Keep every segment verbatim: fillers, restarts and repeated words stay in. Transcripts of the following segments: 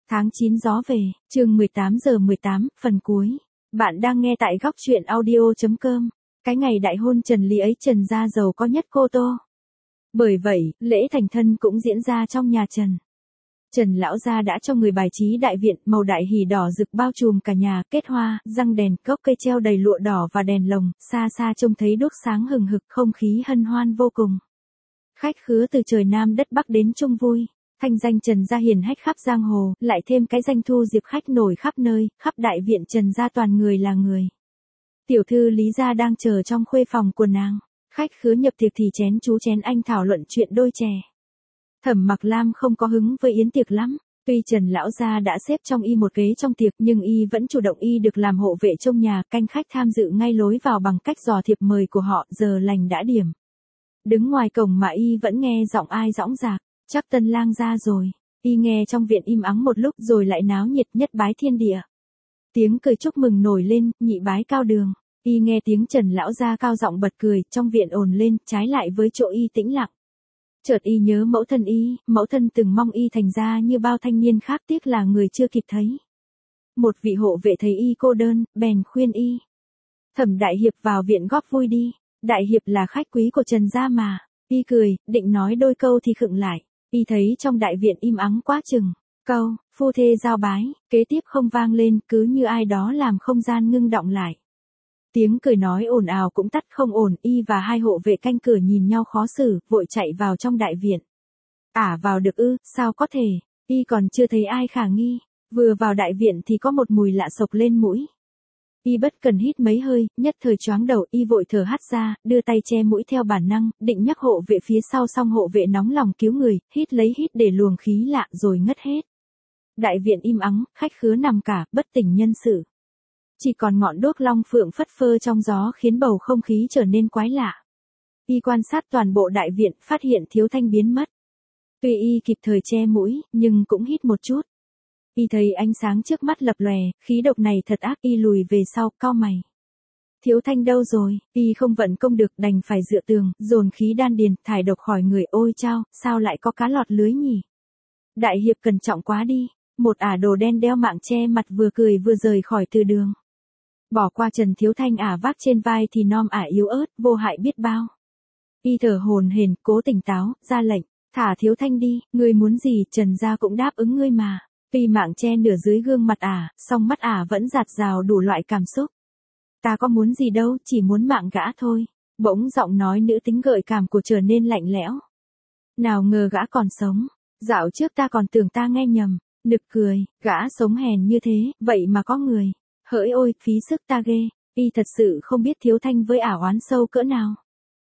Tháng chín gió về, chương mười tám giờ mười tám, phần cuối. Bạn đang nghe tại góc truyện audio.com. Cái ngày đại hôn Trần Lý ấy Trần gia giàu có nhất Cô Tô. Bởi vậy, lễ thành thân cũng diễn ra trong nhà Trần. Trần lão gia đã cho người bài trí đại viện, màu đại hỷ đỏ rực bao trùm cả nhà, kết hoa, răng đèn, cốc cây treo đầy lụa đỏ và đèn lồng, xa xa trông thấy đuốc sáng hừng hực, không khí hân hoan vô cùng. Khách khứa từ trời Nam đất Bắc đến chung vui. Thanh danh Trần gia hiển hách khắp giang hồ, lại thêm cái danh thu diệp khách nổi khắp nơi, khắp đại viện Trần gia toàn người là người. Tiểu thư Lý gia đang chờ trong khuê phòng của nàng. Khách khứa nhập tiệc thì chén chú chén anh thảo luận chuyện đôi chè. Thẩm Mặc Lam không có hứng với yến tiệc lắm. Tuy Trần lão gia đã xếp trong y một ghế trong tiệc, nhưng y vẫn chủ động y được làm hộ vệ trong nhà, canh khách tham dự ngay lối vào bằng cách dò thiệp mời của họ. Giờ lành đã điểm. Đứng ngoài cổng mà y vẫn nghe giọng ai dõng dạc. Chắc tân lang ra rồi. Y nghe trong viện im ắng một lúc rồi lại náo nhiệt, nhất bái thiên địa. Tiếng cười chúc mừng nổi lên, nhị bái cao đường. Y nghe tiếng Trần lão gia cao giọng bật cười, trong viện ồn lên, trái lại với chỗ y tĩnh lặng. Chợt y nhớ mẫu thân y, mẫu thân từng mong y thành ra như bao thanh niên khác, tiếc là người chưa kịp thấy. Một vị hộ vệ thấy y cô đơn, bèn khuyên y. Thẩm đại hiệp vào viện góp vui đi, đại hiệp là khách quý của Trần gia mà. Y cười, định nói đôi câu thì khựng lại. Y thấy trong đại viện im ắng quá chừng. Câu, phu thê giao bái, kế tiếp không vang lên, cứ như ai đó làm không gian ngưng động lại. Tiếng cười nói ồn ào cũng tắt không ổn, y và hai hộ vệ canh cửa nhìn nhau khó xử, vội chạy vào trong đại viện. Ả vào được ư, sao có thể, y còn chưa thấy ai khả nghi. Vừa vào đại viện thì có một mùi lạ sộc lên mũi. Y bất cần hít mấy hơi, nhất thời choáng đầu, y vội thở hắt ra, đưa tay che mũi theo bản năng, định nhắc hộ vệ phía sau, xong hộ vệ nóng lòng cứu người, hít lấy hít để luồng khí lạ rồi ngất hết. Đại viện im ắng, khách khứa nằm cả, bất tỉnh nhân sự. Chỉ còn ngọn đuốc long phượng phất phơ trong gió khiến bầu không khí trở nên quái lạ. Y quan sát toàn bộ đại viện, phát hiện Thiếu Thanh biến mất. Tuy y kịp thời che mũi, nhưng cũng hít một chút. Y thấy ánh sáng trước mắt lập lòe, khí độc này thật ác, y lùi về sau, cau mày. Thiếu Thanh đâu rồi, y không vận công được, đành phải dựa tường, dồn khí đan điền, thải độc khỏi người. Ôi chao, sao lại có cá lọt lưới nhỉ? Đại hiệp cẩn trọng quá đi. Một ả đồ đen đeo mạng che mặt vừa cười vừa rời khỏi từ đường. Bỏ qua Trần Thiếu Thanh, ả vác trên vai thì nom ả yếu ớt, vô hại biết bao. Y thở hổn hển, cố tỉnh táo, ra lệnh, thả Thiếu Thanh đi, ngươi muốn gì, Trần gia cũng đáp ứng ngươi mà. Tuy mạng che nửa dưới gương mặt ả, song mắt ả vẫn rạt rào đủ loại cảm xúc. Ta có muốn gì đâu, chỉ muốn mạng gã thôi. Bỗng giọng nói nữ tính gợi cảm của trở nên lạnh lẽo. Nào ngờ gã còn sống. Dạo trước ta còn tưởng ta nghe nhầm. Nực cười, gã sống hèn như thế, vậy mà có người. Hỡi ôi, phí sức ta ghê. Y thật sự không biết Thiếu Thanh với ả oán sâu cỡ nào.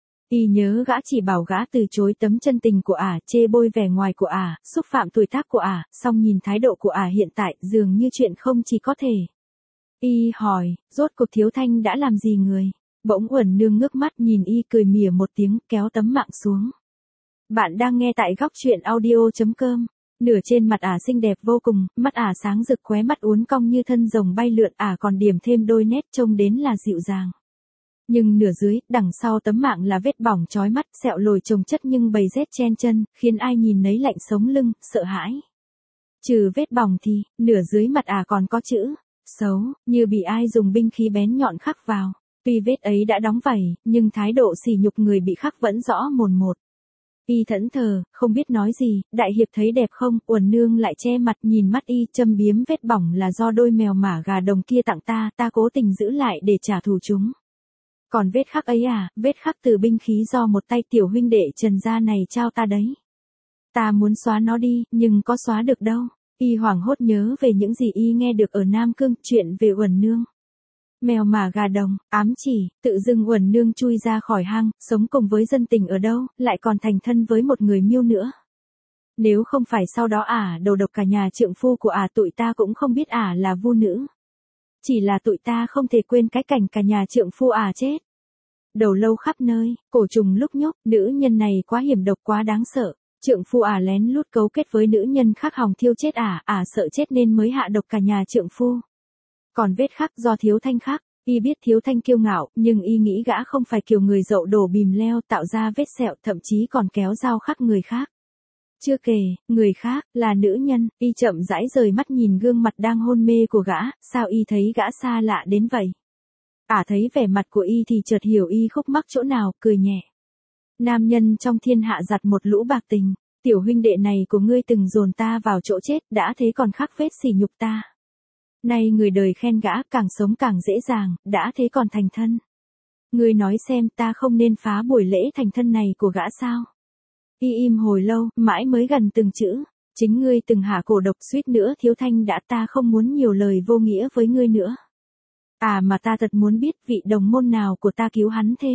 Y nhớ gã chỉ bảo gã từ chối tấm chân tình của ả, chê bôi vẻ ngoài của ả, xúc phạm tuổi tác của ả, song nhìn thái độ của ả hiện tại, dường như chuyện không chỉ có thể. Y hỏi, rốt cuộc Thiếu Thanh đã làm gì người? Bỗng Uẩn Nương ngước mắt nhìn y, cười mỉa một tiếng, kéo tấm mạng xuống. Bạn đang nghe tại góc truyện audio.com. Nửa trên mặt ả xinh đẹp vô cùng, mắt ả sáng rực, khóe mắt uốn cong như thân rồng bay lượn, ả còn điểm thêm đôi nét trông đến là dịu dàng. Nhưng nửa dưới, đằng sau tấm mạng là vết bỏng chói mắt, sẹo lồi chồng chất nhưng bầy rét chen chân, khiến ai nhìn nấy lạnh sống lưng, sợ hãi. Trừ vết bỏng thì, nửa dưới mặt ả còn có chữ xấu, như bị ai dùng binh khí bén nhọn khắc vào. Tuy vết ấy đã đóng vảy, nhưng thái độ sỉ nhục người bị khắc vẫn rõ mồn một. Y thẫn thờ, không biết nói gì. Đại hiệp thấy đẹp không? Uẩn Nương lại che mặt nhìn mắt y, châm biếm, vết bỏng là do đôi mèo mả gà đồng kia tặng ta, ta cố tình giữ lại để trả thù chúng. Còn vết khắc ấy à, vết khắc từ binh khí do một tay tiểu huynh đệ Trần gia này trao ta đấy. Ta muốn xóa nó đi, nhưng có xóa được đâu. Y hoảng hốt nhớ về những gì y nghe được ở Nam Cương, chuyện về Uẩn Nương. Mèo mả gà đồng, ám chỉ, tự dưng Uẩn Nương chui ra khỏi hang, sống cùng với dân tình ở đâu, lại còn thành thân với một người miêu nữa. Nếu không phải sau đó ả đầu độc cả nhà trượng phu của ả, tụi ta cũng không biết ả là vu nữ. Chỉ là tụi ta không thể quên cái cảnh cả nhà trượng phu ả chết. Đầu lâu khắp nơi, cổ trùng lúc nhúc, nữ nhân này quá hiểm độc, quá đáng sợ. Trượng phu ả lén lút cấu kết với nữ nhân khác hòng thiêu chết ả, ả sợ chết nên mới hạ độc cả nhà trượng phu. Còn vết khắc do Thiếu Thanh khắc, y biết Thiếu Thanh kiêu ngạo, nhưng y nghĩ gã không phải kiểu người dậu đổ bìm leo tạo ra vết sẹo, thậm chí còn kéo dao khắc người khác. Chưa kể, người khác, là nữ nhân, y chậm rãi rời mắt nhìn gương mặt đang hôn mê của gã, sao y thấy gã xa lạ đến vậy? Ả thấy vẻ mặt của y thì chợt hiểu y khúc mắc chỗ nào, cười nhẹ. Nam nhân trong thiên hạ giặt một lũ bạc tình, tiểu huynh đệ này của ngươi từng dồn ta vào chỗ chết, đã thế còn khắc vết sỉ nhục ta. Nay người đời khen gã càng sống càng dễ dàng, đã thế còn thành thân. Ngươi nói xem ta không nên phá buổi lễ thành thân này của gã sao? Y im hồi lâu, mãi mới gần từng chữ. Chính ngươi từng hạ cổ độc suýt nữa thiếu thanh đã, ta không muốn nhiều lời vô nghĩa với ngươi nữa. À mà ta thật muốn biết vị đồng môn nào của ta cứu hắn thế.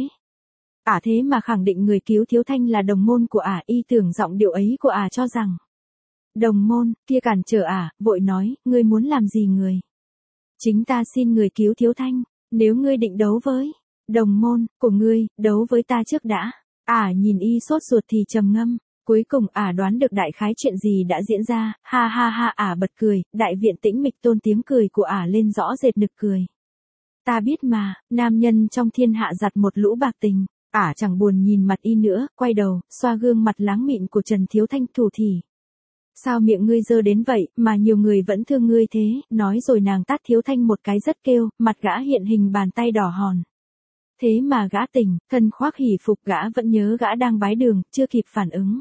Ả thế mà khẳng định người cứu thiếu thanh là đồng môn của ả, y tưởng giọng điệu ấy của ả cho rằng. Đồng môn, kia cản trở ả, vội nói, ngươi muốn làm gì người? Chính ta xin người cứu thiếu thanh, nếu ngươi định đấu với đồng môn của ngươi, đấu với ta trước đã. Ả nhìn y sốt ruột thì trầm ngâm, cuối cùng ả đoán được đại khái chuyện gì đã diễn ra, ha ha ha ả bật cười, đại viện tĩnh mịch tôn tiếng cười của ả lên rõ rệt nực cười. Ta biết mà, nam nhân trong thiên hạ giặt một lũ bạc tình, ả chẳng buồn nhìn mặt y nữa, quay đầu, xoa gương mặt láng mịn của Trần Thiếu Thanh thủ thỉ. Sao miệng ngươi dơ đến vậy, mà nhiều người vẫn thương ngươi thế, nói rồi nàng tát Thiếu Thanh một cái rất kêu, mặt gã hiện hình bàn tay đỏ hòn. Thế mà gã tỉnh, thân khoác hỉ phục gã vẫn nhớ gã đang bái đường, chưa kịp phản ứng.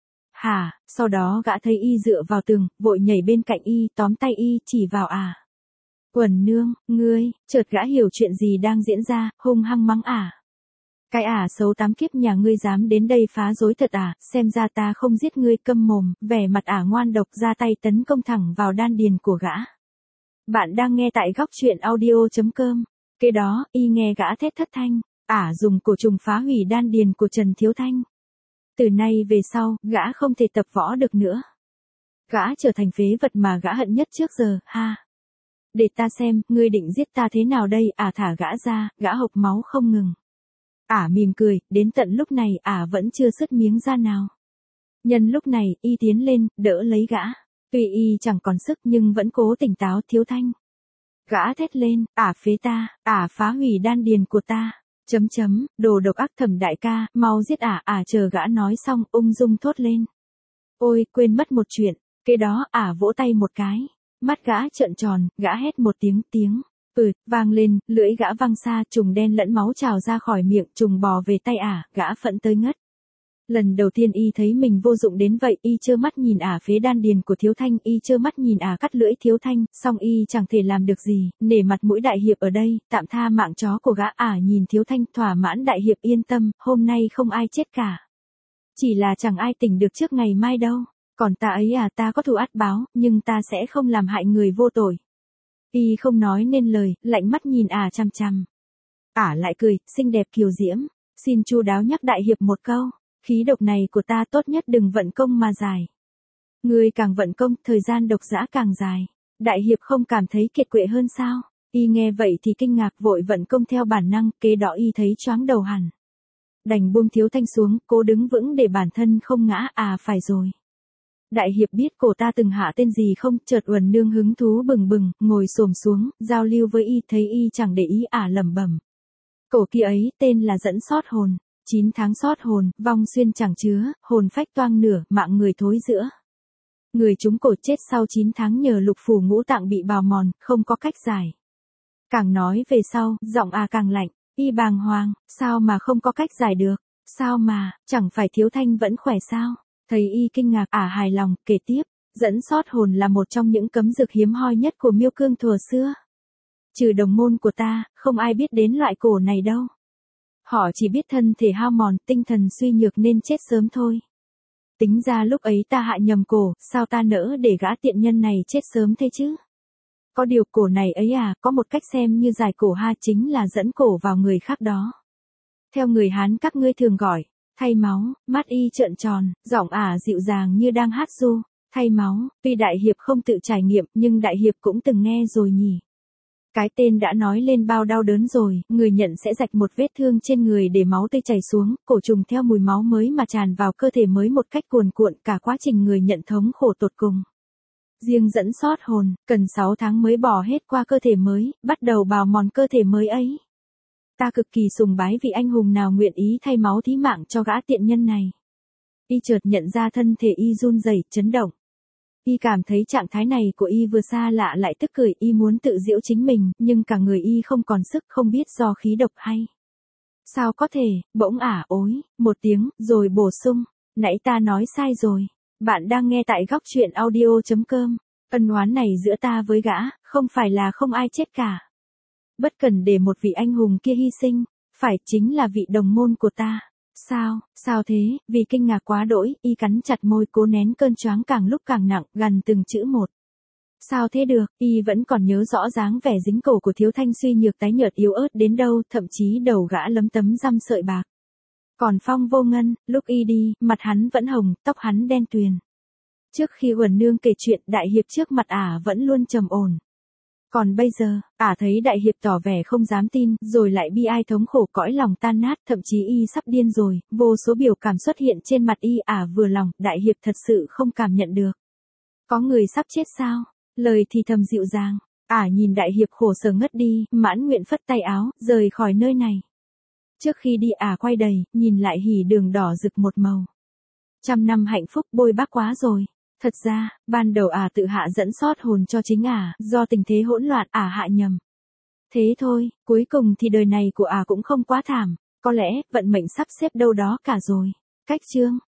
Hả, sau đó gã thấy y dựa vào tường, vội nhảy bên cạnh y, tóm tay y, chỉ vào ả. Quần nương, ngươi, chợt gã hiểu chuyện gì đang diễn ra, hung hăng mắng ả. Cái ả xấu tám kiếp nhà ngươi dám đến đây phá rối thật à, xem ra ta không giết ngươi, câm mồm, vẻ mặt ả ngoan độc ra tay tấn công thẳng vào đan điền của gã. Bạn đang nghe tại góc truyện audio chấm com. Kế đó, y nghe gã thét thất thanh, ả dùng cổ trùng phá hủy đan điền của Trần Thiếu Thanh. Từ nay về sau, gã không thể tập võ được nữa. Gã trở thành phế vật mà gã hận nhất trước giờ, ha. Để ta xem, ngươi định giết ta thế nào đây, ả thả gã ra, gã hộc máu không ngừng. Ả mỉm cười, đến tận lúc này ả vẫn chưa sứt miếng ra nào. Nhân lúc này, y tiến lên, đỡ lấy gã. Tuy y chẳng còn sức nhưng vẫn cố tỉnh táo. Thiếu Thanh. Gã thét lên, ả phế ta, ả phá hủy đan điền của ta. Chấm chấm, đồ độc ác Thẩm đại ca, mau giết ả, ả chờ gã nói xong, ung dung thốt lên. Ôi, quên mất một chuyện, kế đó ả vỗ tay một cái. Mắt gã trợn tròn, gã hét một tiếng, tiếng. Ừ, vang lên, lưỡi gã văng xa, trùng đen lẫn máu trào ra khỏi miệng, trùng bò về tay ả, gã phẫn tới ngất. Lần đầu tiên y thấy mình vô dụng đến vậy, y trơ mắt nhìn ả phế đan điền của Thiếu Thanh, y trơ mắt nhìn ả cắt lưỡi Thiếu Thanh, song y chẳng thể làm được gì, nể mặt mũi đại hiệp ở đây, tạm tha mạng chó của gã. Ả nhìn Thiếu Thanh, thỏa mãn, đại hiệp yên tâm, hôm nay không ai chết cả. Chỉ là chẳng ai tỉnh được trước ngày mai đâu, còn ta ấy à, ta có thù ắt báo, nhưng ta sẽ không làm hại người vô tội. Y không nói nên lời, lạnh mắt nhìn ả chằm chằm. Ả lại cười, xinh đẹp kiều diễm, xin chu đáo nhắc đại hiệp một câu, khí độc này của ta tốt nhất đừng vận công mà giải. Ngươi càng vận công, thời gian độc dã càng dài. Đại hiệp không cảm thấy kiệt quệ hơn sao? Y nghe vậy thì kinh ngạc, vội vận công theo bản năng, kế đó y thấy choáng đầu hẳn. Đành buông Thiếu Thanh xuống, cố đứng vững để bản thân không ngã. À phải rồi. Đại hiệp biết cổ ta từng hạ tên gì không? Chợt Uẩn Nương hứng thú bừng bừng, ngồi xổm xuống, giao lưu với y, thấy y chẳng để ý, ả lẩm bẩm. Cổ kia ấy, tên là dẫn sót hồn, chín tháng sót hồn, vong xuyên chẳng chứa, hồn phách toang nửa, mạng người thối giữa. Người chúng cổ chết sau chín tháng nhờ lục phủ ngũ tạng bị bào mòn, không có cách giải. Càng nói về sau, giọng à càng lạnh, y bàng hoàng, sao mà không có cách giải được, sao mà, chẳng phải Thiếu Thanh vẫn khỏe sao? Thấy y kinh ngạc, ả hài lòng, kể tiếp, dẫn sót hồn là một trong những cấm dược hiếm hoi nhất của Miêu Cương thuở xưa. Trừ đồng môn của ta, không ai biết đến loại cổ này đâu. Họ chỉ biết thân thể hao mòn, tinh thần suy nhược nên chết sớm thôi. Tính ra lúc ấy ta hạ nhầm cổ, sao ta nỡ để gã tiện nhân này chết sớm thế chứ? Có điều cổ này ấy à, có một cách xem như giải cổ ha, chính là dẫn cổ vào người khác đó. Theo người Hán các ngươi thường gọi, thay máu. Mắt y trợn tròn, giọng ả dịu dàng như đang hát ru. Thay máu, tuy đại hiệp không tự trải nghiệm, nhưng đại hiệp cũng từng nghe rồi nhỉ. Cái tên đã nói lên bao đau đớn rồi, người nhận sẽ rạch một vết thương trên người để máu tươi chảy xuống, cổ trùng theo mùi máu mới mà tràn vào cơ thể mới một cách cuồn cuộn, cả quá trình người nhận thống khổ tột cùng. Riêng dẫn sót hồn, cần sáu tháng mới bỏ hết qua cơ thể mới, bắt đầu bào mòn cơ thể mới ấy. Ta cực kỳ sùng bái vị anh hùng nào nguyện ý thay máu thí mạng cho gã tiện nhân này. Y chợt nhận ra thân thể y run rẩy, chấn động. Y cảm thấy trạng thái này của y vừa xa lạ lại tức cười, y muốn tự giễu chính mình, nhưng cả người y không còn sức, không biết do khí độc hay sao có thể, bỗng ả ối, một tiếng, rồi bổ sung, nãy ta nói sai rồi. Bạn đang nghe tại góc truyện audio.com. Ân oán này giữa ta với gã, không phải là không ai chết cả. Bất cần để một vị anh hùng kia hy sinh, phải chính là vị đồng môn của ta. Sao, sao thế, vì kinh ngạc quá đỗi, y cắn chặt môi cố nén cơn choáng càng lúc càng nặng, gằn từng chữ một. Sao thế được, y vẫn còn nhớ rõ dáng vẻ dính cổ của Thiếu Thanh suy nhược tái nhợt yếu ớt đến đâu, thậm chí đầu gã lấm tấm răm sợi bạc. Còn Phong Vô Ngân, lúc y đi, mặt hắn vẫn hồng, tóc hắn đen tuyền. Trước khi Uẩn Nương kể chuyện, đại hiệp trước mặt ả vẫn luôn trầm ổn. Còn bây giờ, ả thấy đại hiệp tỏ vẻ không dám tin, rồi lại bi ai thống khổ cõi lòng tan nát, thậm chí y sắp điên rồi, vô số biểu cảm xuất hiện trên mặt y, ả vừa lòng, đại hiệp thật sự không cảm nhận được. Có người sắp chết sao? Lời thì thầm dịu dàng, ả nhìn đại hiệp khổ sở ngất đi, mãn nguyện phất tay áo, rời khỏi nơi này. Trước khi đi ả quay đầy, nhìn lại hỉ đường đỏ rực một màu. Trăm năm hạnh phúc bôi bác quá rồi. Thật ra, ban đầu ả tự hạ dẫn sót hồn cho chính ả, do tình thế hỗn loạn ả hạ nhầm. Thế thôi, cuối cùng thì đời này của ả cũng không quá thảm, có lẽ vận mệnh sắp xếp đâu đó cả rồi. Cách chương